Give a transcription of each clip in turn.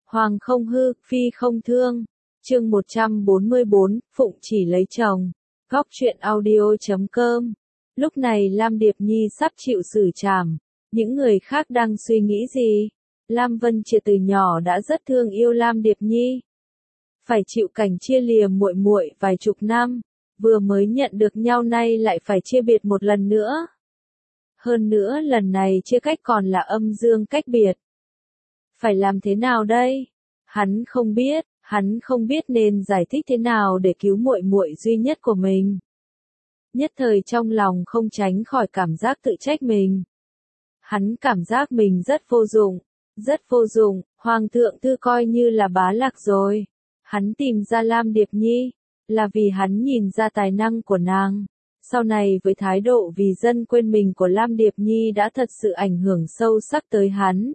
Hoàng không hư, phi không thương. Chương 144, Phụng chỉ lấy chồng. Góc truyện audio.com. Lúc này Lam Điệp Nhi sắp chịu xử trảm. Những người khác đang suy nghĩ gì? Lam Vân Triệt từ nhỏ đã rất thương yêu Lam Điệp Nhi. Phải chịu cảnh chia lìa muội muội vài chục năm, vừa mới nhận được nhau nay lại phải chia biệt một lần nữa. Hơn nữa lần này chia cách còn là âm dương cách biệt. Phải làm thế nào đây? Hắn không biết nên giải thích thế nào để cứu muội muội duy nhất của mình. Nhất thời trong lòng không tránh khỏi cảm giác tự trách mình. Hắn cảm giác mình rất vô dụng, Hoàng thượng thư coi như là bá lạc rồi. Hắn tìm ra Lam Điệp Nhi, là vì hắn nhìn ra tài năng của nàng. Sau này với thái độ vì dân quên mình của Lam Điệp Nhi đã thật sự ảnh hưởng sâu sắc tới hắn.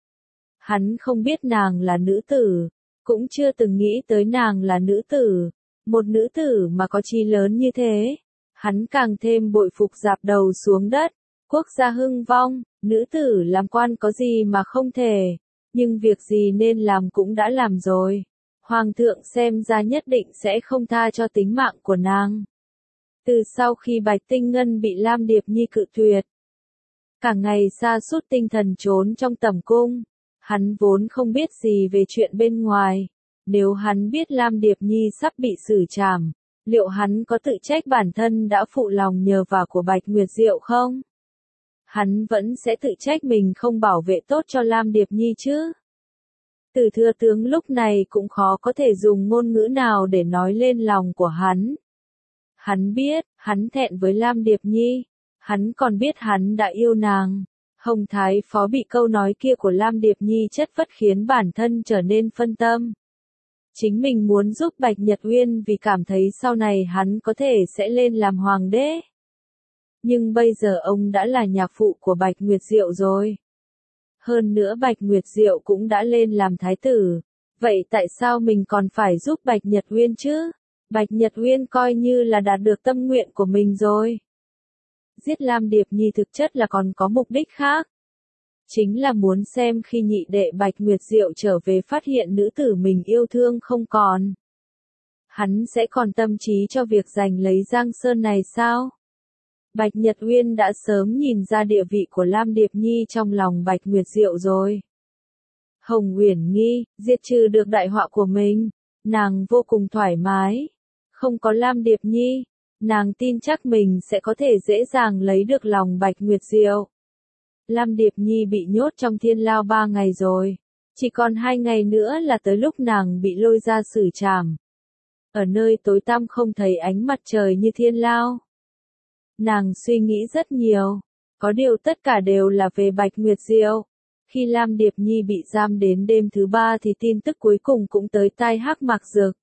Hắn không biết nàng là nữ tử, cũng chưa từng nghĩ tới nàng là nữ tử. Một nữ tử mà có chí lớn như thế, hắn càng thêm bội phục dạp đầu xuống đất. Quốc gia hưng vong, nữ tử làm quan có gì mà không thể, nhưng việc gì nên làm cũng đã làm rồi. Hoàng thượng xem ra nhất định sẽ không tha cho tính mạng của nàng. Từ sau khi Bạch Tinh Ngân bị Lam Điệp Nhi cự tuyệt, cả ngày sa sút tinh thần trốn trong tẩm cung, hắn vốn không biết gì về chuyện bên ngoài. Nếu hắn biết Lam Điệp Nhi sắp bị xử trảm, liệu hắn có tự trách bản thân đã phụ lòng nhờ vả của Bạch Nguyệt Diệu không? Hắn vẫn sẽ tự trách mình không bảo vệ tốt cho Lam Điệp Nhi chứ. Từ thừa tướng lúc này cũng khó có thể dùng ngôn ngữ nào để nói lên lòng của hắn. Hắn biết, hắn thẹn với Lam Điệp Nhi. Hắn còn biết hắn đã yêu nàng. Hồng Thái Phó bị câu nói kia của Lam Điệp Nhi chất vấn khiến bản thân trở nên phân tâm. Chính mình muốn giúp Bạch Nhật Uyên vì cảm thấy sau này hắn có thể sẽ lên làm hoàng đế. Nhưng bây giờ ông đã là nhạc phụ của Bạch Nguyệt Diệu rồi. Hơn nữa Bạch Nguyệt Diệu cũng đã lên làm thái tử. Vậy tại sao mình còn phải giúp Bạch Nhật Uyên chứ? Bạch Nhật Uyên coi như là đạt được tâm nguyện của mình rồi. Giết Lam Điệp Nhi thực chất là còn có mục đích khác. Chính là muốn xem khi nhị đệ Bạch Nguyệt Diệu trở về phát hiện nữ tử mình yêu thương không còn. Hắn sẽ còn tâm trí cho việc giành lấy Giang Sơn này sao? Bạch Nhật Uyên đã sớm nhìn ra địa vị của Lam Điệp Nhi trong lòng Bạch Nguyệt Diệu rồi. Hồng Uyển Nghi, diệt trừ được đại họa của mình, nàng vô cùng thoải mái. Không có Lam Điệp Nhi, nàng tin chắc mình sẽ có thể dễ dàng lấy được lòng Bạch Nguyệt Diệu. Lam Điệp Nhi bị nhốt trong thiên lao 3 ngày rồi. Chỉ còn 2 ngày nữa là tới lúc nàng bị lôi ra xử trảm. Ở nơi tối tăm không thấy ánh mặt trời như thiên lao. Nàng suy nghĩ rất nhiều. Có điều tất cả đều là về Bạch Nguyệt Diệu. Khi Lam Điệp Nhi bị giam đến đêm thứ 3 thì tin tức cuối cùng cũng tới tai Hắc Mạc Dực.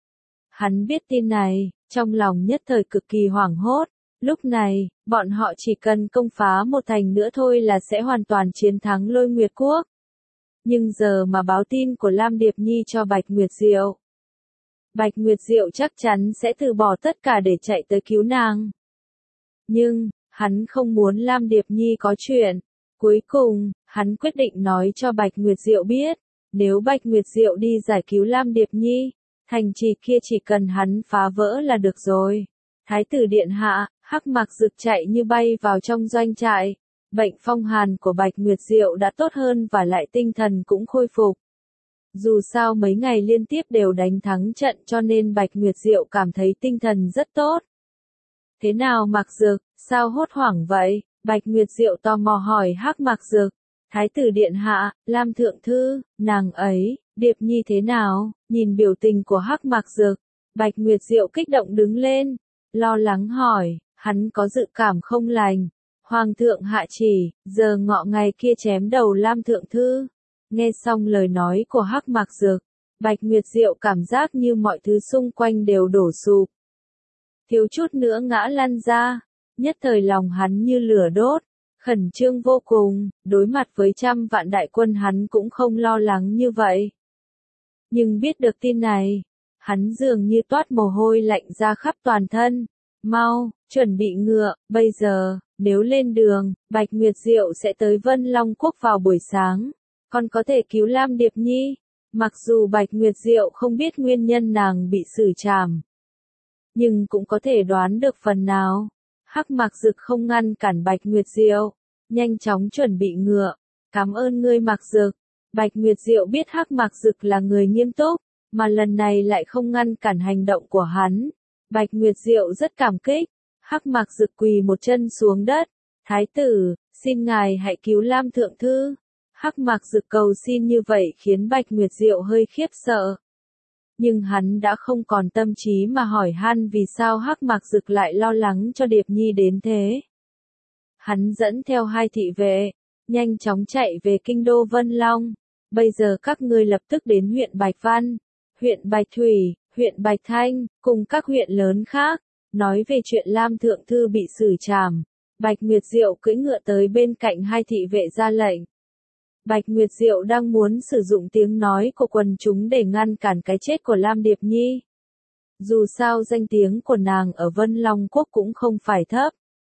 Hắn biết tin này, trong lòng nhất thời cực kỳ hoảng hốt. Lúc này, bọn họ chỉ cần công phá một thành nữa thôi là sẽ hoàn toàn chiến thắng Lôi Nguyệt Quốc. Nhưng giờ mà báo tin của Lam Điệp Nhi cho Bạch Nguyệt Diệu, Bạch Nguyệt Diệu chắc chắn sẽ từ bỏ tất cả để chạy tới cứu nàng. Nhưng, hắn không muốn Lam Điệp Nhi có chuyện. Cuối cùng, hắn quyết định nói cho Bạch Nguyệt Diệu biết, nếu Bạch Nguyệt Diệu đi giải cứu Lam Điệp Nhi, thành trì kia chỉ cần hắn phá vỡ là được rồi. Thái tử điện hạ, Hắc Mạc Dực chạy như bay vào trong doanh trại. Bệnh phong hàn của Bạch Nguyệt Diệu đã tốt hơn và lại tinh thần cũng khôi phục. Dù sao mấy ngày liên tiếp đều đánh thắng trận cho nên Bạch Nguyệt Diệu cảm thấy tinh thần rất tốt. Thế nào Mạc Dực, sao hốt hoảng vậy? Bạch Nguyệt Diệu tò mò hỏi Hắc Mạc Dực. Thái tử điện hạ, Lam thượng thư, nàng ấy, Điệp Nhi thế nào? Nhìn biểu tình của Hắc Mạc Dực, Bạch Nguyệt Diệu kích động đứng lên, lo lắng hỏi, hắn có dự cảm không lành. Hoàng thượng hạ chỉ, giờ ngọ ngày kia chém đầu Lam thượng thư. Nghe xong lời nói của Hắc Mạc Dực, Bạch Nguyệt Diệu cảm giác như mọi thứ xung quanh đều đổ sụp. Thiếu chút nữa ngã lăn ra, nhất thời lòng hắn như lửa đốt, khẩn trương vô cùng, đối mặt với 100 vạn đại quân hắn cũng không lo lắng như vậy. Nhưng biết được tin này, hắn dường như toát mồ hôi lạnh ra khắp toàn thân. Mau, chuẩn bị ngựa, bây giờ, nếu lên đường, Bạch Nguyệt Diệu sẽ tới Vân Long Quốc vào buổi sáng. Con có thể cứu Lam Điệp Nhi. Mặc dù Bạch Nguyệt Diệu không biết nguyên nhân nàng bị xử trảm, nhưng cũng có thể đoán được phần nào. Hắc Mạc Dực không ngăn cản Bạch Nguyệt Diệu, nhanh chóng chuẩn bị ngựa. Cảm ơn ngươi Mạc Dực. Bạch Nguyệt Diệu biết Hắc Mạc Dực là người nghiêm túc, mà lần này lại không ngăn cản hành động của hắn. Bạch Nguyệt Diệu rất cảm kích. Hắc Mạc Dực quỳ một chân xuống đất. Thái tử, xin ngài hãy cứu Lam thượng thư. Hắc Mạc Dực cầu xin như vậy khiến Bạch Nguyệt Diệu hơi khiếp sợ. Nhưng hắn đã không còn tâm trí mà hỏi han vì sao Hắc Mạc Dực lại lo lắng cho Điệp Nhi đến thế. Hắn dẫn theo 2 thị vệ, nhanh chóng chạy về kinh đô Vân Long. Bây giờ các ngươi lập tức đến huyện Bạch Văn, huyện Bạch Thủy, huyện Bạch Thanh, cùng các huyện lớn khác, nói về chuyện Lam thượng thư bị xử trảm. Bạch Nguyệt Diệu cưỡi ngựa tới bên cạnh 2 thị vệ ra lệnh. Bạch Nguyệt Diệu đang muốn sử dụng tiếng nói của quần chúng để ngăn cản cái chết của Lam Điệp Nhi. Dù sao danh tiếng của nàng ở Vân Long Quốc cũng không phải thấp.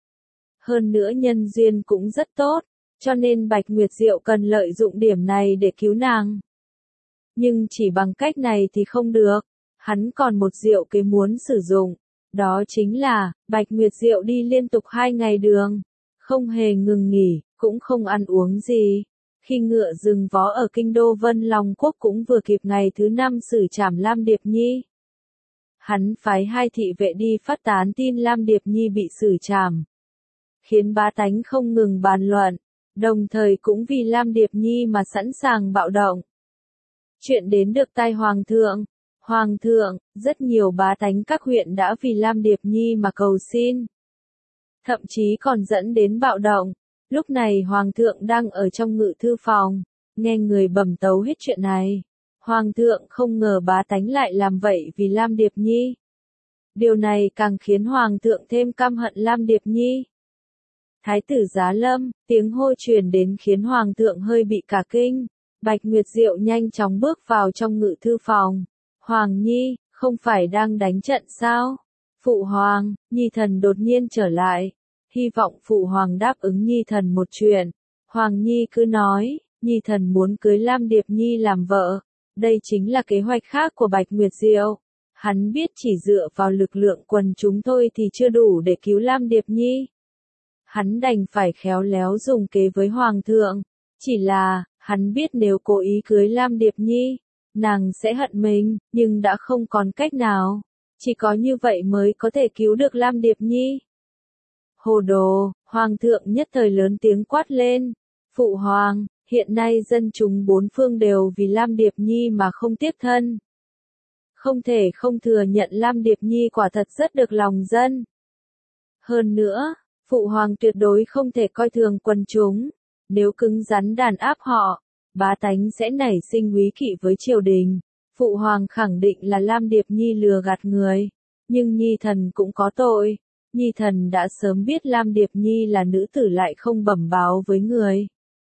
Hơn nữa nhân duyên cũng rất tốt, cho nên Bạch Nguyệt Diệu cần lợi dụng điểm này để cứu nàng. Nhưng chỉ bằng cách này thì không được, hắn còn một diệu kế muốn sử dụng. Đó chính là, Bạch Nguyệt Diệu đi liên tục 2 ngày đường, không hề ngừng nghỉ, cũng không ăn uống gì. Khi ngựa dừng vó ở kinh đô Vân Long Quốc cũng vừa kịp ngày thứ 5 xử trảm Lam Điệp Nhi. Hắn phái 2 thị vệ đi phát tán tin Lam Điệp Nhi bị xử trảm, khiến bá tánh không ngừng bàn luận, đồng thời cũng vì Lam Điệp Nhi mà sẵn sàng bạo động. Chuyện đến được tai Hoàng thượng. Hoàng thượng, rất nhiều bá tánh các huyện đã vì Lam Điệp Nhi mà cầu xin. Thậm chí còn dẫn đến bạo động. Lúc này Hoàng thượng đang ở trong ngự thư phòng, nghe người bẩm tấu hết chuyện này. Hoàng thượng không ngờ bá tánh lại làm vậy vì Lam Điệp Nhi. Điều này càng khiến Hoàng thượng thêm căm hận Lam Điệp Nhi. Thái tử Giá Lâm, tiếng hô truyền đến khiến Hoàng thượng hơi bị cả kinh. Bạch Nguyệt Diệu nhanh chóng bước vào trong ngự thư phòng. Hoàng Nhi, không phải đang đánh trận sao? Phụ Hoàng, Nhi thần đột nhiên trở lại. Hy vọng Phụ Hoàng đáp ứng Nhi thần một chuyện. Hoàng Nhi cứ nói, Nhi thần muốn cưới Lam Điệp Nhi làm vợ. Đây chính là kế hoạch khác của Bạch Nguyệt Diệu. Hắn biết chỉ dựa vào lực lượng quần chúng thôi thì chưa đủ để cứu Lam Điệp Nhi. Hắn đành phải khéo léo dùng kế với Hoàng thượng. Chỉ là, hắn biết nếu cố ý cưới Lam Điệp Nhi, nàng sẽ hận mình, nhưng đã không còn cách nào. Chỉ có như vậy mới có thể cứu được Lam Điệp Nhi. Hồ đồ, Hoàng thượng nhất thời lớn tiếng quát lên. Phụ Hoàng, hiện nay dân chúng 4 phương đều vì Lam Điệp Nhi mà không tiếc thân. Không thể không thừa nhận Lam Điệp Nhi quả thật rất được lòng dân. Hơn nữa, Phụ Hoàng tuyệt đối không thể coi thường quần chúng. Nếu cứng rắn đàn áp họ, bá tánh sẽ nảy sinh úy kỵ với triều đình. Phụ Hoàng khẳng định là Lam Điệp Nhi lừa gạt người. Nhưng Nhi thần cũng có tội. Nhi thần đã sớm biết Lam Điệp Nhi là nữ tử lại không bẩm báo với người.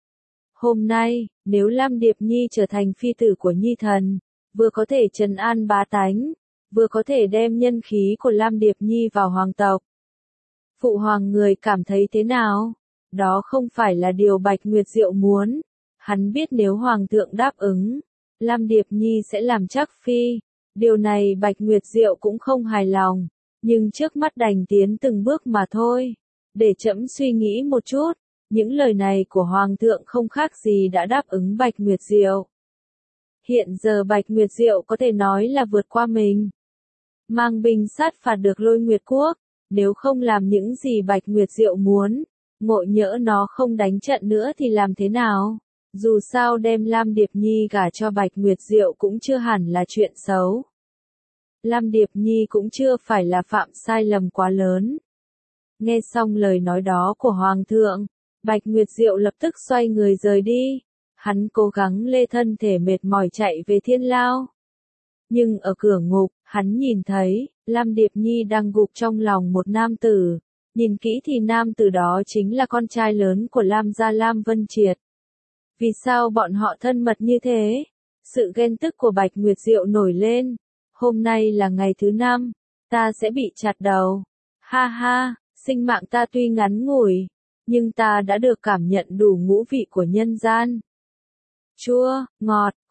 Hôm nay, nếu Lam Điệp Nhi trở thành phi tử của Nhi thần, vừa có thể trấn an bá tánh, vừa có thể đem nhân khí của Lam Điệp Nhi vào hoàng tộc. Phụ Hoàng người cảm thấy thế nào? Đó không phải là điều Bạch Nguyệt Diệu muốn. Hắn biết nếu Hoàng thượng đáp ứng, Lam Điệp Nhi sẽ làm chắc phi. Điều này Bạch Nguyệt Diệu cũng không hài lòng. Nhưng trước mắt đành tiến từng bước mà thôi. Để trẫm suy nghĩ một chút. Những lời này của Hoàng thượng không khác gì đã đáp ứng Bạch Nguyệt Diệu. Hiện giờ Bạch Nguyệt Diệu có thể nói là vượt qua mình. Mang binh sát phạt được Lôi Nguyệt Quốc. Nếu không làm những gì Bạch Nguyệt Diệu muốn, ngộ nhỡ nó không đánh trận nữa thì làm thế nào? Dù sao đem Lam Điệp Nhi gả cho Bạch Nguyệt Diệu cũng chưa hẳn là chuyện xấu. Lam Điệp Nhi cũng chưa phải là phạm sai lầm quá lớn. Nghe xong lời nói đó của Hoàng thượng, Bạch Nguyệt Diệu lập tức xoay người rời đi. Hắn cố gắng lê thân thể mệt mỏi chạy về Thiên Lao. Nhưng ở cửa ngục, hắn nhìn thấy, Lam Điệp Nhi đang gục trong lòng một nam tử. Nhìn kỹ thì nam tử đó chính là con trai lớn của Lam gia Lam Vân Triệt. Vì sao bọn họ thân mật như thế? Sự ghen tức của Bạch Nguyệt Diệu nổi lên. Hôm nay là ngày thứ 5, ta sẽ bị chặt đầu. Ha ha, sinh mạng ta tuy ngắn ngủi, nhưng ta đã được cảm nhận đủ ngũ vị của nhân gian. Chua, ngọt,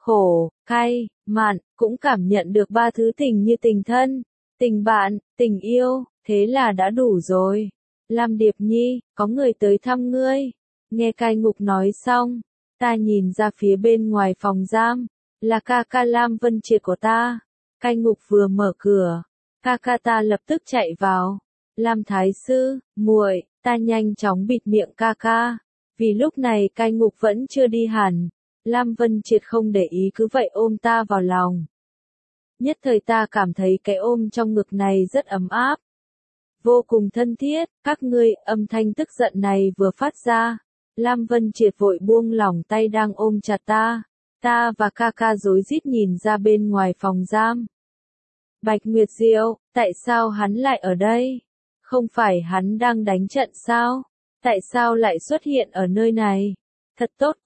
khổ, cay, mặn, cũng cảm nhận được ba thứ tình như tình thân, tình bạn, tình yêu, thế là đã đủ rồi. Lam Điệp Nhi, có người tới thăm ngươi. Nghe cai ngục nói xong, ta nhìn ra phía bên ngoài phòng giam, là ca ca Lam Vân Triệt của ta. Cai ngục vừa mở cửa, ca ca ta lập tức chạy vào. Lam Thái Sư, muội, ta nhanh chóng bịt miệng ca ca, vì lúc này cai ngục vẫn chưa đi hẳn. Lam Vân Triệt không để ý cứ vậy ôm ta vào lòng. Nhất thời ta cảm thấy cái ôm trong ngực này rất ấm áp, vô cùng thân thiết. Các ngươi, âm thanh tức giận này vừa phát ra, Lam Vân Triệt vội buông lỏng tay đang ôm chặt ta. Ta và ca ca rối rít nhìn ra bên ngoài phòng giam. Bạch Nguyệt Diệu, tại sao hắn lại ở đây? Không phải hắn đang đánh trận sao? Tại sao lại xuất hiện ở nơi này? Thật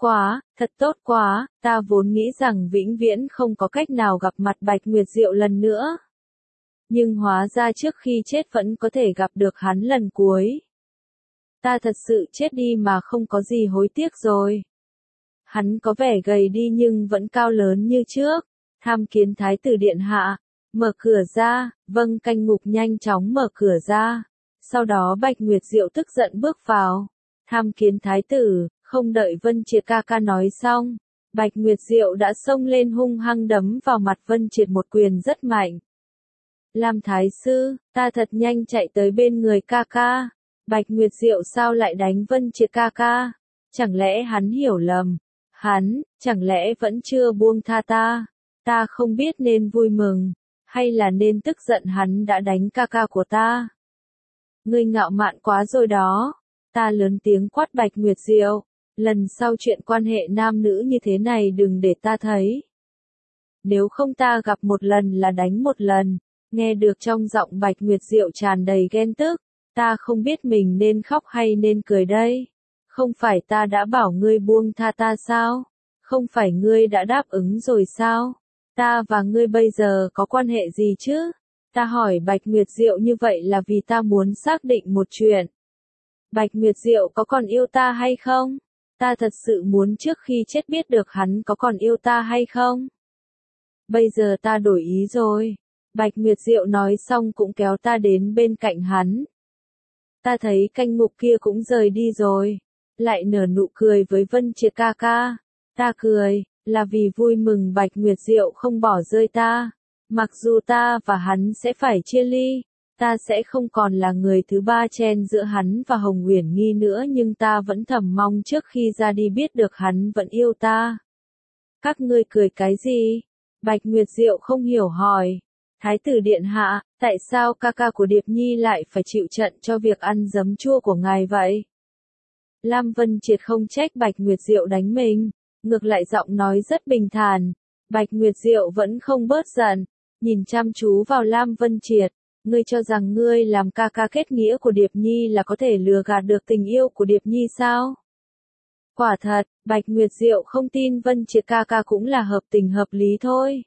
tốt quá, ta vốn nghĩ rằng vĩnh viễn không có cách nào gặp mặt Bạch Nguyệt Diệu lần nữa. Nhưng hóa ra trước khi chết vẫn có thể gặp được hắn lần cuối. Ta thật sự chết đi mà không có gì hối tiếc rồi. Hắn có vẻ gầy đi nhưng vẫn cao lớn như trước. Tham kiến Thái tử điện hạ. Mở cửa ra, vâng. Canh ngục nhanh chóng mở cửa ra. Sau đó Bạch Nguyệt Diệu tức giận bước vào. Tham kiến Thái tử, không đợi Vân Triệt ca ca nói xong. Bạch Nguyệt Diệu đã xông lên hung hăng đấm vào mặt Vân Triệt một quyền rất mạnh. Lam Thái Sư, ta thật nhanh chạy tới bên người ca ca. Bạch Nguyệt Diệu sao lại đánh Vân Triệt ca ca? Chẳng lẽ hắn hiểu lầm? Hắn, chẳng lẽ vẫn chưa buông tha ta? Ta không biết nên vui mừng, hay là nên tức giận hắn đã đánh ca ca của ta. Ngươi ngạo mạn quá rồi đó. Ta lớn tiếng quát Bạch Nguyệt Diệu. Lần sau chuyện quan hệ nam nữ như thế này đừng để ta thấy. Nếu không ta gặp một lần là đánh một lần. Nghe được trong giọng Bạch Nguyệt Diệu tràn đầy ghen tức. Ta không biết mình nên khóc hay nên cười đây. Không phải ta đã bảo ngươi buông tha ta sao? Không phải ngươi đã đáp ứng rồi sao? Ta và ngươi bây giờ có quan hệ gì chứ? Ta hỏi Bạch Nguyệt Diệu như vậy là vì ta muốn xác định một chuyện. Bạch Nguyệt Diệu có còn yêu ta hay không? Ta thật sự muốn trước khi chết biết được hắn có còn yêu ta hay không? Bây giờ ta đổi ý rồi. Bạch Nguyệt Diệu nói xong cũng kéo ta đến bên cạnh hắn. Ta thấy canh ngục kia cũng rời đi rồi. Lại nở nụ cười với Vân Triệt ca ca. Ta cười, là vì vui mừng Bạch Nguyệt Diệu không bỏ rơi ta. Mặc dù ta và hắn sẽ phải chia ly, ta sẽ không còn là người thứ ba chen giữa hắn và Hồng Uyển Nghi nữa, nhưng ta vẫn thầm mong trước khi ra đi biết được hắn vẫn yêu ta. Các ngươi cười cái gì? Bạch Nguyệt Diệu không hiểu hỏi. Thái tử điện hạ, tại sao ca ca của Điệp Nhi lại phải chịu trận cho việc ăn giấm chua của ngài vậy? Lam Vân Triệt không trách Bạch Nguyệt Diệu đánh mình, ngược lại giọng nói rất bình thản. Bạch Nguyệt Diệu vẫn không bớt giận, nhìn chăm chú vào Lam Vân Triệt. Ngươi cho rằng ngươi làm ca ca kết nghĩa của Điệp Nhi là có thể lừa gạt được tình yêu của Điệp Nhi sao? Quả thật, Bạch Nguyệt Diệu không tin Vân Triệt ca ca cũng là hợp tình hợp lý thôi.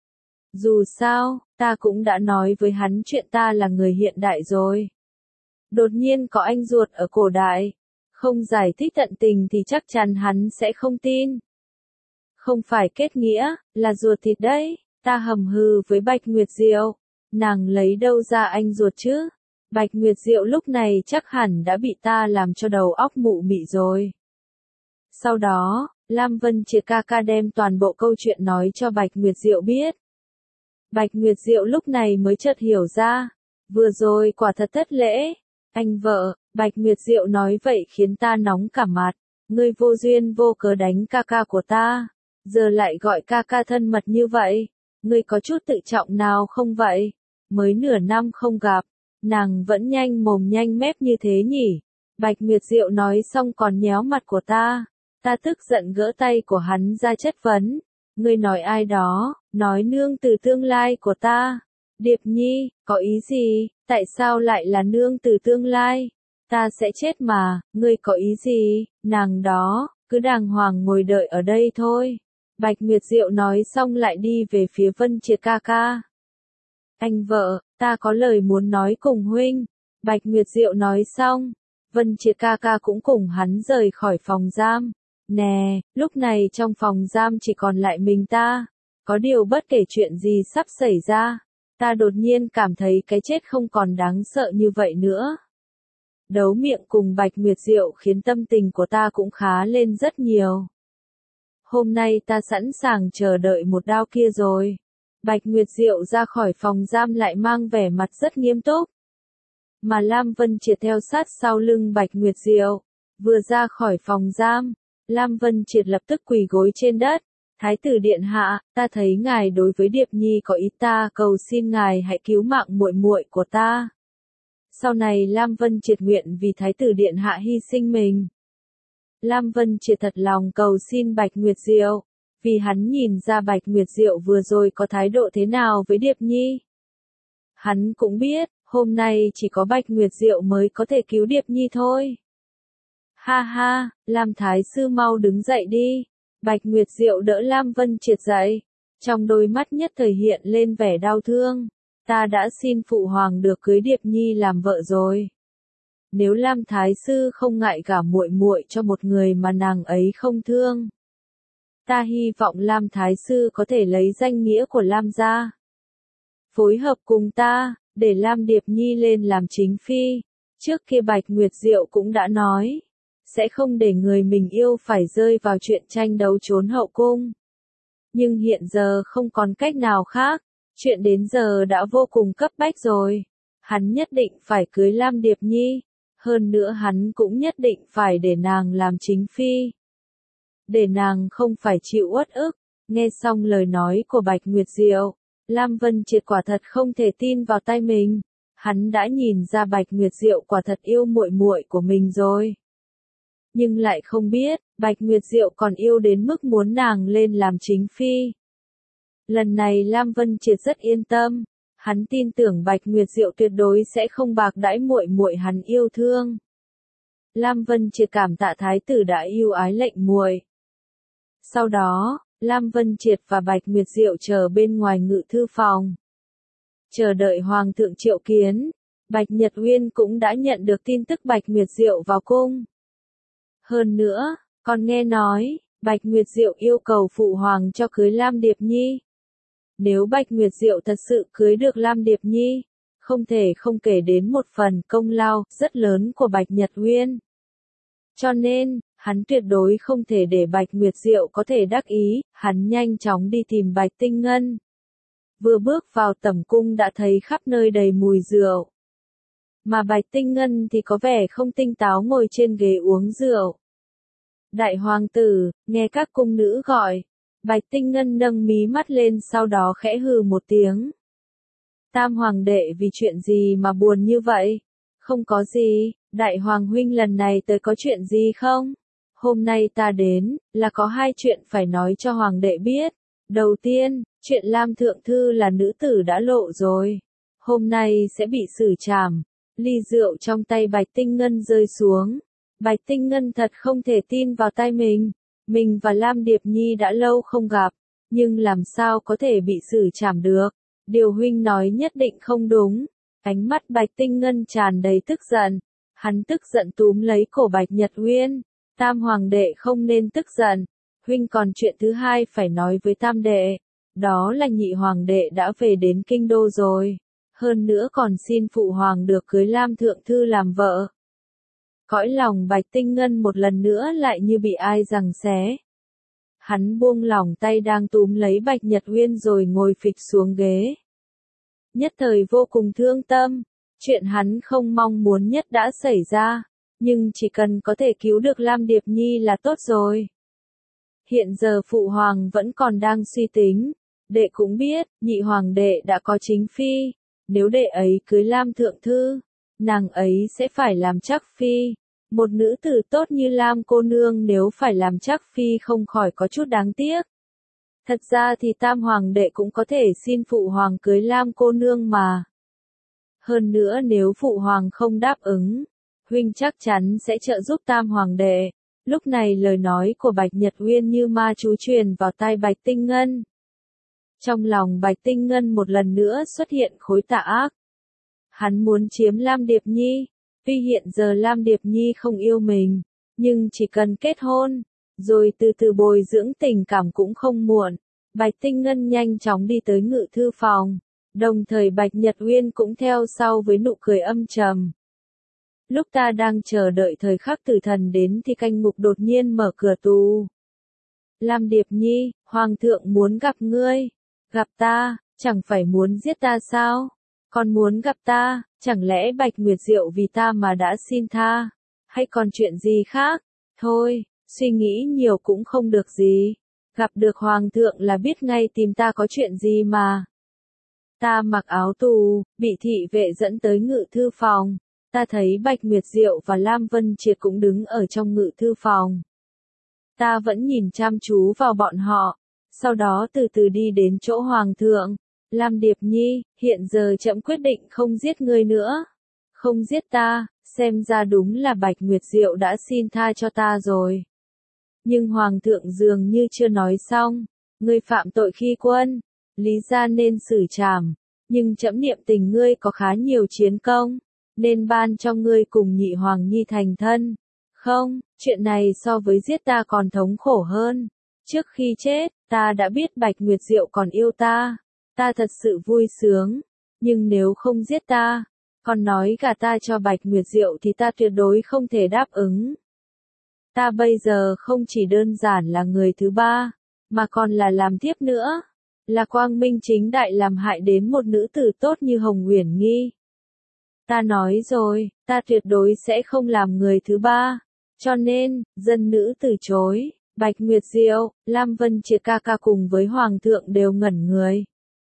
Dù sao, ta cũng đã nói với hắn chuyện ta là người hiện đại rồi. Đột nhiên có anh ruột ở cổ đại, không giải thích tận tình thì chắc chắn hắn sẽ không tin. Không phải kết nghĩa, là ruột thịt đấy. Ta hầm hừ với Bạch Nguyệt Diệu. Nàng lấy đâu ra anh ruột chứ? Bạch Nguyệt Diệu lúc này chắc hẳn đã bị ta làm cho đầu óc mụ mị rồi. Sau đó, Lam Vân Triệt ca ca đem toàn bộ câu chuyện nói cho Bạch Nguyệt Diệu biết. Bạch Nguyệt Diệu lúc này mới chợt hiểu ra. Vừa rồi quả thật thất lễ. Anh vợ, Bạch Nguyệt Diệu nói vậy khiến ta nóng cả mặt. Ngươi vô duyên vô cớ đánh ca ca của ta. Giờ lại gọi ca ca thân mật như vậy. Ngươi có chút tự trọng nào không vậy? Mới nửa năm không gặp, nàng vẫn nhanh mồm nhanh mép như thế nhỉ? Bạch Nguyệt Diệu nói xong còn nhéo mặt của ta. Ta tức giận gỡ tay của hắn ra chất vấn. Ngươi nói ai đó? Nói nương tử tương lai của ta. Điệp Nhi, có ý gì? Tại sao lại là nương tử tương lai? Ta sẽ chết mà, ngươi có ý gì? Nàng đó, cứ đàng hoàng ngồi đợi ở đây thôi. Bạch Nguyệt Diệu nói xong lại đi về phía Vân Triệt ca ca. Anh vợ, ta có lời muốn nói cùng huynh. Bạch Nguyệt Diệu nói xong, Vân Triệt ca ca cũng cùng hắn rời khỏi phòng giam. Nè, lúc này trong phòng giam chỉ còn lại mình ta. Có điều bất kể chuyện gì sắp xảy ra, ta đột nhiên cảm thấy cái chết không còn đáng sợ như vậy nữa. Đấu miệng cùng Bạch Nguyệt Diệu khiến tâm tình của ta cũng khá lên rất nhiều. Hôm nay ta sẵn sàng chờ đợi một đao kia rồi. Bạch Nguyệt Diệu ra khỏi phòng giam lại mang vẻ mặt rất nghiêm túc. Mà Lam Vân Triệt theo sát sau lưng Bạch Nguyệt Diệu. Vừa ra khỏi phòng giam, Lam Vân Triệt lập tức quỳ gối trên đất. Thái tử điện hạ, ta thấy ngài đối với Điệp Nhi có ý, ta cầu xin ngài hãy cứu mạng muội muội của ta. Sau này Lam Vân Triệt nguyện vì Thái tử điện hạ hy sinh mình. Lam Vân Triệt thật lòng cầu xin Bạch Nguyệt Diệu, vì hắn nhìn ra Bạch Nguyệt Diệu vừa rồi có thái độ thế nào với Điệp Nhi. Hắn cũng biết, hôm nay chỉ có Bạch Nguyệt Diệu mới có thể cứu Điệp Nhi thôi. Ha ha, Lam Thái sư mau đứng dậy đi. Bạch Nguyệt Diệu đỡ Lam Vân Triệt dậy, trong đôi mắt nhất thời hiện lên vẻ đau thương. Ta đã xin phụ hoàng được cưới Điệp Nhi làm vợ rồi. Nếu Lam Thái sư không ngại gả muội muội cho một người mà nàng ấy không thương, ta hy vọng Lam Thái sư có thể lấy danh nghĩa của Lam gia, phối hợp cùng ta, để Lam Điệp Nhi lên làm chính phi. Trước kia Bạch Nguyệt Diệu cũng đã nói, sẽ không để người mình yêu phải rơi vào chuyện tranh đấu trốn hậu cung. Nhưng hiện giờ không còn cách nào khác, chuyện đến giờ đã vô cùng cấp bách rồi. Hắn nhất định phải cưới Lam Điệp Nhi, hơn nữa hắn cũng nhất định phải để nàng làm chính phi. Để nàng không phải chịu uất ức. Nghe xong lời nói của Bạch Nguyệt Diệu, Lam Vân Triệt quả thật không thể tin vào tay mình. Hắn đã nhìn ra Bạch Nguyệt Diệu quả thật yêu muội muội của mình rồi. Nhưng lại không biết, Bạch Nguyệt Diệu còn yêu đến mức muốn nàng lên làm chính phi. Lần này Lam Vân Triệt rất yên tâm, hắn tin tưởng Bạch Nguyệt Diệu tuyệt đối sẽ không bạc đãi muội muội hắn yêu thương. Lam Vân Triệt cảm tạ thái tử đã yêu ái lệnh muội. Sau đó, Lam Vân Triệt và Bạch Nguyệt Diệu chờ bên ngoài ngự thư phòng, chờ đợi hoàng thượng triệu kiến. Bạch Nhật Uyên cũng đã nhận được tin tức Bạch Nguyệt Diệu vào cung. Hơn nữa, còn nghe nói, Bạch Nguyệt Diệu yêu cầu phụ hoàng cho cưới Lam Điệp Nhi. Nếu Bạch Nguyệt Diệu thật sự cưới được Lam Điệp Nhi, không thể không kể đến một phần công lao rất lớn của Bạch Nhật Uyên. Cho nên, hắn tuyệt đối không thể để Bạch Nguyệt Diệu có thể đắc ý, hắn nhanh chóng đi tìm Bạch Tinh Ngân. Vừa bước vào tẩm cung đã thấy khắp nơi đầy mùi rượu. Mà Bạch Tinh Ngân thì có vẻ không tinh táo ngồi trên ghế uống rượu. Đại hoàng tử, nghe các cung nữ gọi. Bạch Tinh Ngân nâng mí mắt lên sau đó khẽ hừ một tiếng. Tam hoàng đệ vì chuyện gì mà buồn như vậy? Không có gì, đại hoàng huynh lần này tới có chuyện gì không? Hôm nay ta đến, là có hai chuyện phải nói cho hoàng đệ biết. Đầu tiên, chuyện Lam Thượng Thư là nữ tử đã lộ rồi. Hôm nay sẽ bị xử trảm. Ly rượu trong tay Bạch Tinh Ngân rơi xuống. Bạch Tinh Ngân thật không thể tin vào tay mình. Mình và Lam Điệp Nhi đã lâu không gặp, nhưng làm sao có thể bị xử trảm được. Điều huynh nói nhất định không đúng. Ánh mắt Bạch Tinh Ngân tràn đầy tức giận. Hắn tức giận túm lấy cổ Bạch Nhật Uyên. Tam hoàng đệ không nên tức giận. Huynh còn chuyện thứ hai phải nói với tam đệ. Đó là nhị hoàng đệ đã về đến kinh đô rồi. Hơn nữa còn xin phụ hoàng được cưới Lam Thượng Thư làm vợ. Cõi lòng Bạch Tinh Ngân một lần nữa lại như bị ai giằng xé. Hắn buông lỏng tay đang túm lấy Bạch Nhật Uyên rồi ngồi phịch xuống ghế. Nhất thời vô cùng thương tâm, chuyện hắn không mong muốn nhất đã xảy ra, nhưng chỉ cần có thể cứu được Lam Điệp Nhi là tốt rồi. Hiện giờ phụ hoàng vẫn còn đang suy tính, đệ cũng biết, nhị hoàng đệ đã có chính phi, nếu đệ ấy cưới Lam Thượng Thư, nàng ấy sẽ phải làm chắc phi. Một nữ tử tốt như Lam cô nương nếu phải làm chắc phi không khỏi có chút đáng tiếc. Thật ra thì tam hoàng đệ cũng có thể xin phụ hoàng cưới Lam cô nương mà. Hơn nữa nếu phụ hoàng không đáp ứng, huynh chắc chắn sẽ trợ giúp tam hoàng đệ. Lúc này lời nói của Bạch Nhật Uyên như ma chú truyền vào tai Bạch Tinh Ngân. Trong lòng Bạch Tinh Ngân một lần nữa xuất hiện khối tà ác. Hắn muốn chiếm Lam Điệp Nhi. Tuy hiện giờ Lam Điệp Nhi không yêu mình, nhưng chỉ cần kết hôn, rồi từ từ bồi dưỡng tình cảm cũng không muộn. Bạch Tinh Ngân nhanh chóng đi tới ngự thư phòng, đồng thời Bạch Nhật Uyên cũng theo sau với nụ cười âm trầm. Lúc ta đang chờ đợi thời khắc tử thần đến thì canh ngục đột nhiên mở cửa tù. Lam Điệp Nhi, Hoàng thượng muốn gặp ngươi. Gặp ta, chẳng phải muốn giết ta sao? Còn muốn gặp ta, chẳng lẽ Bạch Nguyệt Diệu vì ta mà đã xin tha? Hay còn chuyện gì khác? Thôi, suy nghĩ nhiều cũng không được gì. Gặp được Hoàng thượng là biết ngay tìm ta có chuyện gì mà. Ta mặc áo tù, bị thị vệ dẫn tới ngự thư phòng. Ta thấy Bạch Nguyệt Diệu và Lam Vân Triệt cũng đứng ở trong ngự thư phòng. Ta vẫn nhìn chăm chú vào bọn họ, sau đó từ từ đi đến chỗ Hoàng thượng. Lam Điệp Nhi, hiện giờ trẫm quyết định không giết ngươi nữa. Không giết ta, xem ra đúng là Bạch Nguyệt Diệu đã xin tha cho ta rồi. Nhưng Hoàng thượng dường như chưa nói xong, ngươi phạm tội khi quân, lý ra nên xử trảm, nhưng trẫm niệm tình ngươi có khá nhiều chiến công, nên ban cho ngươi cùng Nhị Hoàng Nhi thành thân. Không, chuyện này so với giết ta còn thống khổ hơn. Trước khi chết, ta đã biết Bạch Nguyệt Diệu còn yêu ta. Ta thật sự vui sướng. Nhưng nếu không giết ta, còn nói cả ta cho Bạch Nguyệt Diệu thì ta tuyệt đối không thể đáp ứng. Ta bây giờ không chỉ đơn giản là người thứ ba, mà còn là làm thiếp nữa. Là quang minh chính đại làm hại đến một nữ tử tốt như Hồng Uyển Nghi. Ta nói rồi, ta tuyệt đối sẽ không làm người thứ ba. Cho nên, dân nữ từ chối. Bạch Nguyệt Diệu, Lam Vân Triệt ca ca cùng với Hoàng thượng đều ngẩn người.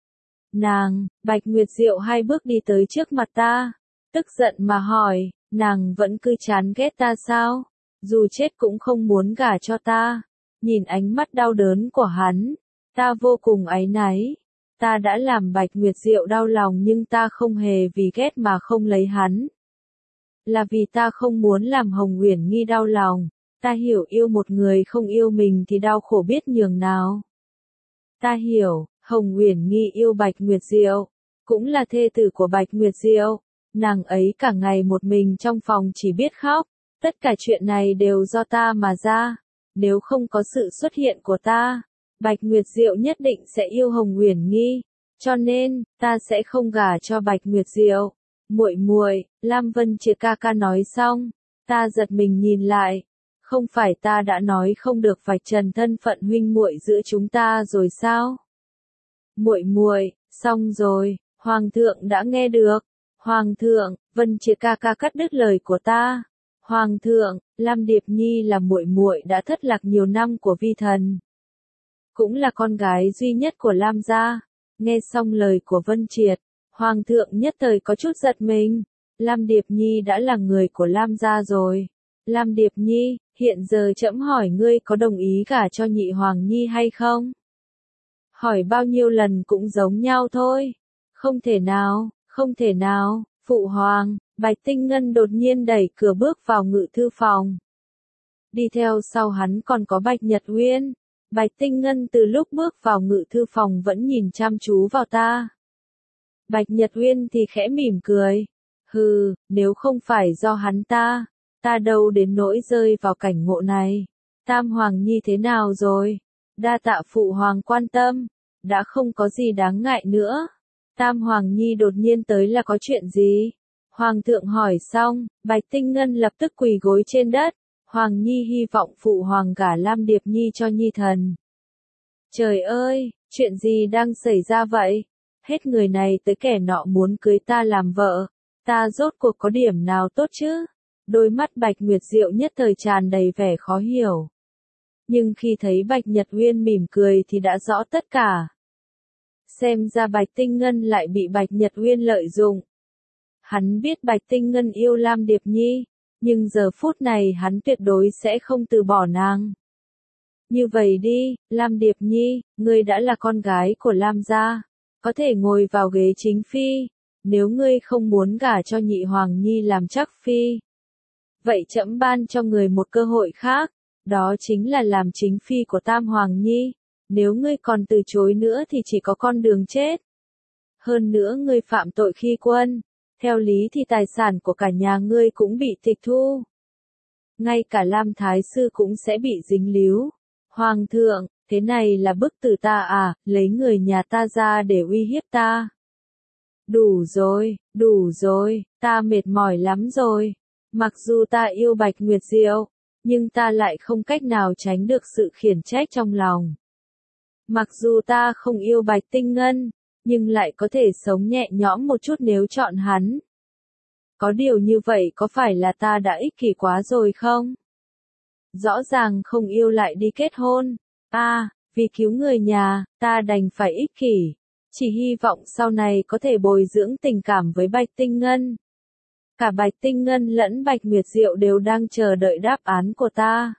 Bạch Nguyệt Diệu hai bước đi tới trước mặt ta, tức giận mà hỏi, nàng vẫn cứ chán ghét ta sao? Dù chết cũng không muốn gả cho ta. Nhìn ánh mắt đau đớn của hắn, ta vô cùng áy náy. Ta đã làm Bạch Nguyệt Diệu đau lòng nhưng ta không hề vì ghét mà không lấy hắn. Là vì ta không muốn làm Hồng Uyển Nghi đau lòng. Ta hiểu yêu một người không yêu mình thì đau khổ biết nhường nào. Ta hiểu, Hồng Uyển Nghi yêu Bạch Nguyệt Diệu, cũng là thê tử của Bạch Nguyệt Diệu. Nàng ấy cả ngày một mình trong phòng chỉ biết khóc. Tất cả chuyện này đều do ta mà ra. Nếu không có sự xuất hiện của ta, Bạch Nguyệt Diệu nhất định sẽ yêu Hồng Uyển Nghi. Cho nên, ta sẽ không gả cho Bạch Nguyệt Diệu. Muội muội, Lam Vân Triệt ca ca nói xong, ta giật mình nhìn lại. Không phải ta đã nói không được vạch trần thân phận huynh muội giữa chúng ta rồi sao? Muội muội, xong rồi, Hoàng thượng đã nghe được. Hoàng thượng, Vân Triệt ca ca cắt đứt lời của ta. Hoàng thượng, Lam Điệp Nhi là muội muội đã thất lạc nhiều năm của vi thần. Cũng là con gái duy nhất của Lam gia. Nghe xong lời của Vân Triệt, Hoàng thượng nhất thời có chút giật mình. Lam Điệp Nhi đã là người của Lam gia rồi. Lam Điệp Nhi, hiện giờ trẫm hỏi ngươi có đồng ý gả cho Nhị Hoàng Nhi hay không? Hỏi bao nhiêu lần cũng giống nhau thôi. Không thể nào, không thể nào, Phụ Hoàng. Bạch Tinh Ngân đột nhiên đẩy cửa bước vào ngự thư phòng. Đi theo sau hắn còn có Bạch Nhật Uyên. Bạch Tinh Ngân từ lúc bước vào ngự thư phòng vẫn nhìn chăm chú vào ta. Bạch Nhật Uyên thì khẽ mỉm cười. Hừ, nếu không phải do hắn ta đâu đến nỗi rơi vào cảnh ngộ này. Tam Hoàng Nhi thế nào rồi? Đa tạ Phụ Hoàng quan tâm. Đã không có gì đáng ngại nữa. Tam Hoàng Nhi đột nhiên tới là có chuyện gì? Hoàng thượng hỏi xong, Bạch Tinh Ngân lập tức quỳ gối trên đất. Hoàng Nhi hy vọng Phụ Hoàng gả Lam Điệp Nhi cho Nhi thần. Trời ơi, chuyện gì đang xảy ra vậy? Hết người này tới kẻ nọ muốn cưới ta làm vợ. Ta rốt cuộc có điểm nào tốt chứ? Đôi mắt Bạch Nguyệt Diệu nhất thời tràn đầy vẻ khó hiểu. Nhưng khi thấy Bạch Nhật Uyên mỉm cười thì đã rõ tất cả. Xem ra Bạch Tinh Ngân lại bị Bạch Nhật Uyên lợi dụng. Hắn biết Bạch Tinh Ngân yêu Lam Điệp Nhi, nhưng giờ phút này hắn tuyệt đối sẽ không từ bỏ nàng. Như vậy đi, Lam Điệp Nhi, ngươi đã là con gái của Lam gia, có thể ngồi vào ghế chính phi, nếu ngươi không muốn gả cho Nhị Hoàng Nhi làm chắc phi. Vậy trẫm ban cho người một cơ hội khác, đó chính là làm chính phi của Tam Hoàng Nhi, nếu ngươi còn từ chối nữa thì chỉ có con đường chết. Hơn nữa ngươi phạm tội khi quân, theo lý thì tài sản của cả nhà ngươi cũng bị tịch thu. ngay cả Lam Thái Sư cũng sẽ bị dính líu. Hoàng thượng, thế này là bức tử ta à, lấy người nhà ta ra để uy hiếp ta. Đủ rồi, ta mệt mỏi lắm rồi. Mặc dù ta yêu Bạch Nguyệt Diệu, nhưng ta lại không cách nào tránh được sự khiển trách trong lòng. Mặc dù ta không yêu Bạch Tinh Ngân, nhưng lại có thể sống nhẹ nhõm một chút nếu chọn hắn. Có điều như vậy có phải là ta đã ích kỷ quá rồi không? Rõ ràng không yêu lại đi kết hôn. Vì cứu người nhà, ta đành phải ích kỷ. Chỉ hy vọng sau này có thể bồi dưỡng tình cảm với Bạch Tinh Ngân. Cả Bạch Tinh Ngân lẫn Bạch Nguyệt Diệu đều đang chờ đợi đáp án của ta.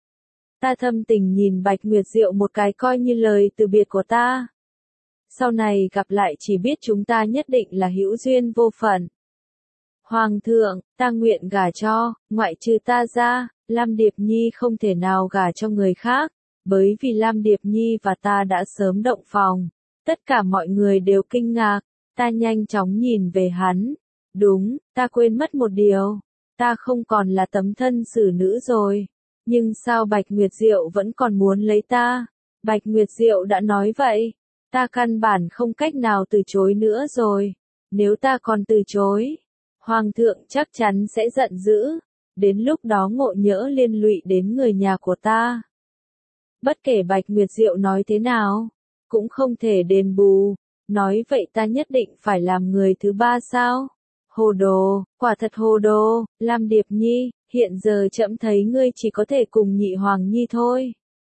Ta thâm tình nhìn Bạch Nguyệt Diệu một cái coi như lời từ biệt của ta. Sau này gặp lại chỉ biết chúng ta nhất định là hữu duyên vô phận. Hoàng thượng, ta nguyện gả cho, ngoại trừ ta ra, Lam Điệp Nhi không thể nào gả cho người khác, bởi vì Lam Điệp Nhi và ta đã sớm động phòng. Tất cả mọi người đều kinh ngạc, ta nhanh chóng nhìn về hắn. Đúng, ta quên mất một điều, ta không còn là tấm thân xử nữ rồi. Nhưng sao Bạch Nguyệt Diệu vẫn còn muốn lấy ta? Bạch Nguyệt Diệu đã nói vậy, ta căn bản không cách nào từ chối nữa rồi. Nếu ta còn từ chối, Hoàng thượng chắc chắn sẽ giận dữ, đến lúc đó ngộ nhỡ liên lụy đến người nhà của ta. Bất kể Bạch Nguyệt Diệu nói thế nào, cũng không thể đền bù. Nói vậy ta nhất định phải làm người thứ ba sao? Hồ đồ, quả thật hồ đồ. Lam Điệp Nhi, hiện giờ trẫm thấy ngươi chỉ có thể cùng Nhị Hoàng Nhi thôi.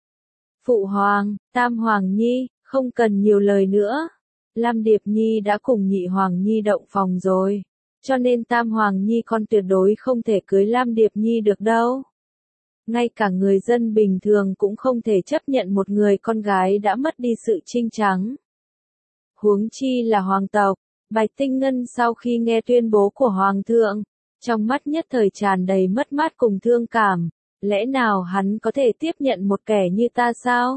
Phụ Hoàng, Tam Hoàng Nhi, không cần nhiều lời nữa. Lam Điệp Nhi đã cùng Nhị Hoàng Nhi động phòng rồi, cho nên Tam Hoàng Nhi con tuyệt đối không thể cưới Lam Điệp Nhi được đâu. Ngay cả người dân bình thường cũng không thể chấp nhận một người con gái đã mất đi sự trinh trắng. Huống chi là hoàng tộc. Bạch Tinh Ngân sau khi nghe tuyên bố của Hoàng thượng, trong mắt nhất thời tràn đầy mất mát cùng thương cảm. Lẽ nào hắn có thể tiếp nhận một kẻ như ta sao?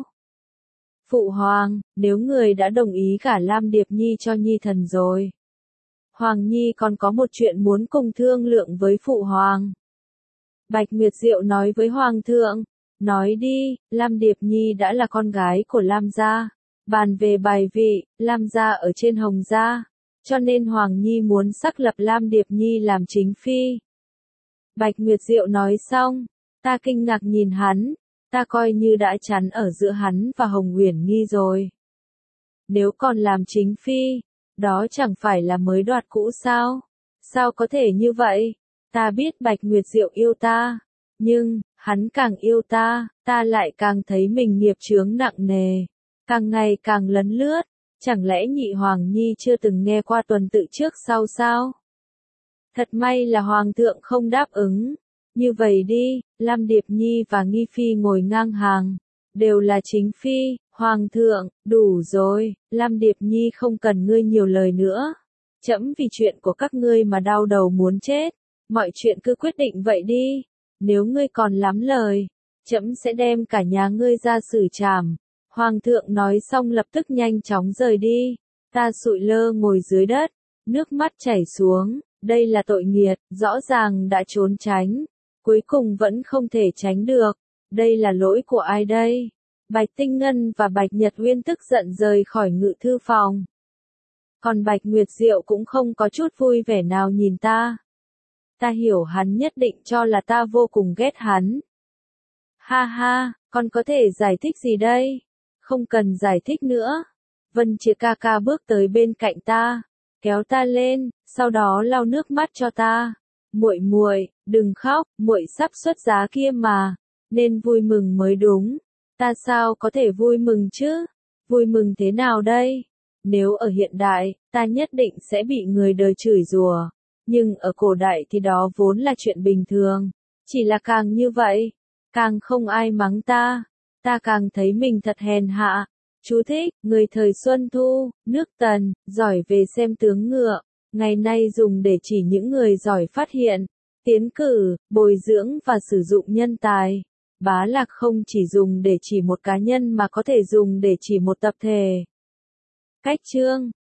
Phụ Hoàng, nếu người đã đồng ý gả Lam Điệp Nhi cho Nhi thần rồi, Hoàng Nhi còn có một chuyện muốn cùng thương lượng với Phụ Hoàng. Bạch Nguyệt Diệu nói với Hoàng thượng, nói đi, Lam Điệp Nhi đã là con gái của Lam gia, bàn về bài vị, Lam gia ở trên Hồng gia, cho nên Hoàng Nhi muốn xác lập Lam Điệp Nhi làm chính phi. Bạch Nguyệt Diệu nói xong, ta kinh ngạc nhìn hắn, ta coi như đã chắn ở giữa hắn và Hồng Uyển Nghi rồi. Nếu còn làm chính phi, đó chẳng phải là mới đoạt cũ sao? Sao có thể như vậy? Ta biết Bạch Nguyệt Diệu yêu ta, nhưng, hắn càng yêu ta, ta lại càng thấy mình nghiệp chướng nặng nề, càng ngày càng lấn lướt. Chẳng lẽ Nhị Hoàng Nhi chưa từng nghe qua tuần tự trước sau sao? Thật may là Hoàng thượng không đáp ứng. Như vậy đi, Lam Điệp Nhi và Nghi Phi ngồi ngang hàng, đều là chính phi. Hoàng thượng, đủ rồi, Lam Điệp Nhi không cần ngươi nhiều lời nữa. Trẫm vì chuyện của các ngươi mà đau đầu muốn chết. Mọi chuyện cứ quyết định vậy đi. Nếu ngươi còn lắm lời, trẫm sẽ đem cả nhà ngươi ra xử trảm. Hoàng thượng nói xong lập tức nhanh chóng rời đi. Ta sụi lơ ngồi dưới đất, nước mắt chảy xuống. Đây là tội nghiệt, rõ ràng đã trốn tránh, cuối cùng vẫn không thể tránh được. Đây là lỗi của ai đây? Bạch Tinh Ngân và Bạch Nhật Uyên tức giận rời khỏi ngự thư phòng. Còn Bạch Nguyệt Diệu cũng không có chút vui vẻ nào nhìn ta. Ta hiểu hắn nhất định cho là ta vô cùng ghét hắn. Ha ha, con có thể giải thích gì đây? Không cần giải thích nữa. Vân Triệt ca ca bước tới bên cạnh ta, kéo ta lên, sau đó lau nước mắt cho ta. Muội muội, đừng khóc, muội sắp xuất giá kia mà, nên vui mừng mới đúng. Ta sao có thể vui mừng chứ? Vui mừng thế nào đây? Nếu ở hiện đại, ta nhất định sẽ bị người đời chửi rủa. Nhưng ở cổ đại thì đó vốn là chuyện bình thường. Chỉ là càng như vậy, càng không ai mắng ta. Ta càng thấy mình thật hèn hạ. Chú thích, người thời Xuân Thu, nước Tần, giỏi về xem tướng ngựa. Ngày nay dùng để chỉ những người giỏi phát hiện, tiến cử, bồi dưỡng và sử dụng nhân tài. Bá lạc không chỉ dùng để chỉ một cá nhân mà có thể dùng để chỉ một tập thể. Cách chương